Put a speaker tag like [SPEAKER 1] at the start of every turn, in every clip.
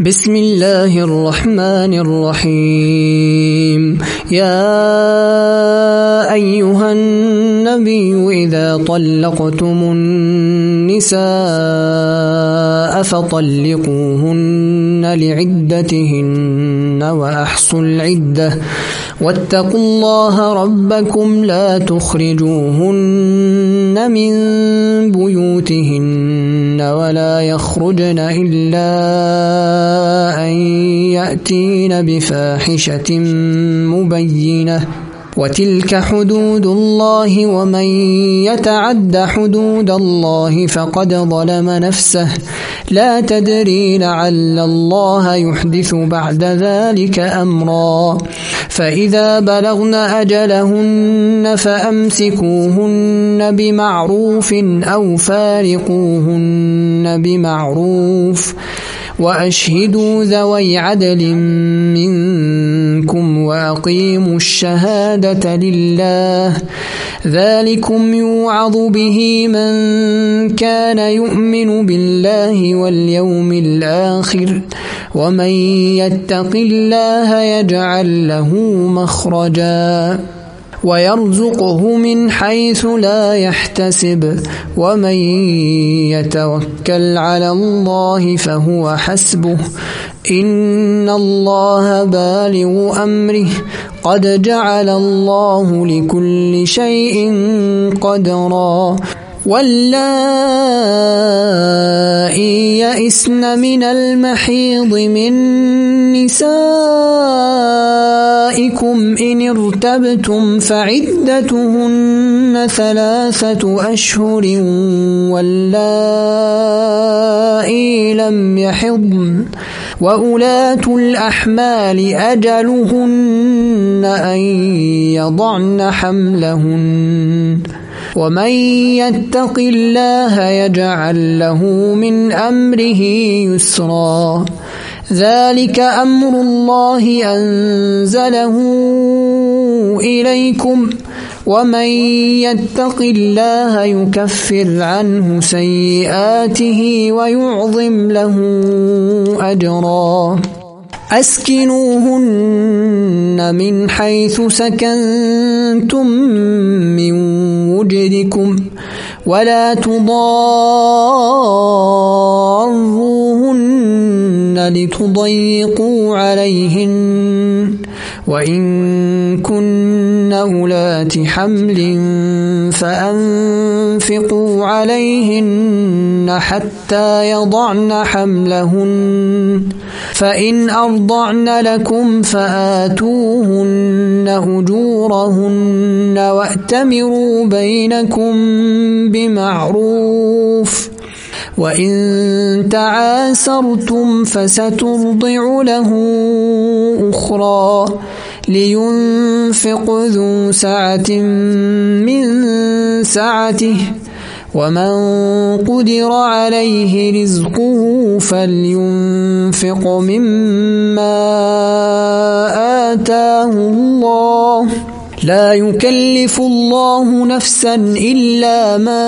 [SPEAKER 1] بسم الله الرحمن الرحيم. يا أيها النبي إذا طلقتم النساء فطلقوهن لعدتهن وأحصوا العدة واتقوا الله ربكم لا تخرجوهن من بيوتهن ولا يخرجن إلا أن يأتين بفاحشة مبينة وتلك حدود الله ومن يتعد حدود الله فقد ظلم نفسه لا تدري لعل الله يحدث بعد ذلك أمرا. فإذا بلغن أجلهن فأمسكوهن بمعروف أو فارقوهن بمعروف وأشهدوا ذوي عدل منكم وأقيموا الشهادة لله ذلكم يوعظ به من كان يؤمن بالله واليوم الآخر ومن يتق الله يجعل له مخرجا ويرزقه من حيث لا يحتسب ومن يتوكل على الله فهو حسبه إن الله بالغ أمره قد جعل الله لكل شيء قدرا. واللائي يئسن من المحيض من نسائكم إن ارتبتم فعدتهن 3 أشهر واللائي لم يحضن وأولاة الأحمال أجلهن أن يضعن حملهن ومن يتق الله يجعل له من أمره يسرا. ذلك أمر الله أنزله إليكم ومن يتق الله يكفر عنه سيئاته ويعظم له أجرا. أسكنوهن من حيث سكنتم من وجدكم ولا تضاروهن لتضيقوا عليهن وإن كن أولات حمل فأنفقوا عليهن حتى يضعن حملهن فإن أرضعن لكم فآتوهن أجورهن وأتمروا بينكم بمعروف وإن تعاسرتم فسترضع له أخرى لينفق ذو سعة من سعته ومن قدر عليه رزقه فلينفق مما آتاه الله لا يكلف الله نفسا إلا ما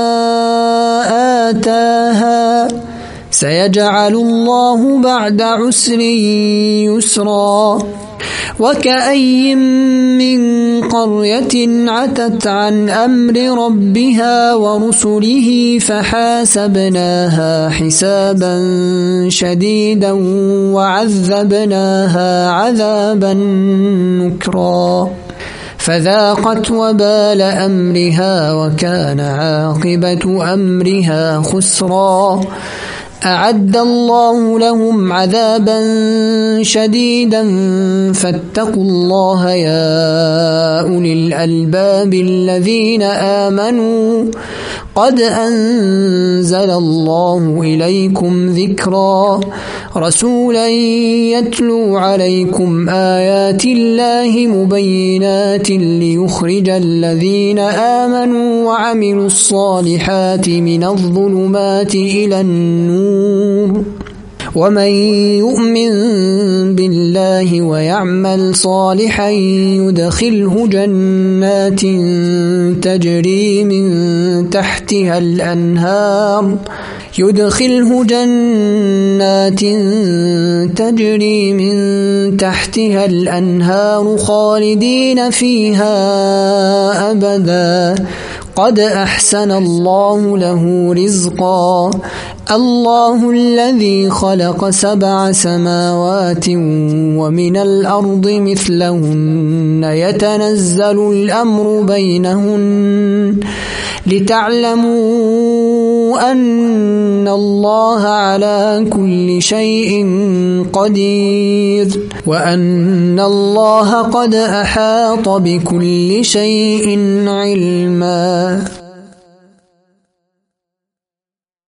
[SPEAKER 1] آتاها سيجعل الله بعد عسر يسرا. وكأي من قرية عتت عن أمر ربها ورسله فحاسبناها حسابا شديدا وعذبناها عذابا نكرا فذاقت وبال أمرها وكان عاقبة أمرها خسرا. أعد الله لهم عذابا شديدا فاتقوا الله يا أولي الألباب الذين آمنوا قد أنزل الله إليكم ذكرا رسولا يتلو عليكم آيات الله مبينات ليخرج الذين آمنوا وعملوا الصالحات من الظلمات إلى النور ومن يؤمن بالله ويعمل صالحا يدخله جنات تجري من تحتها الأنهار يدخله جنات تجري من تحتها الأنهار خالدين فيها أبدا قد أحسن الله له رزقا الله الذي خلق 7 سماوات ومن الأرض مثلهن يتنزل الأمر بينهن لتعلموا أن الله على كل شيء قدير وأن الله قد أحاط بكل شيء علما.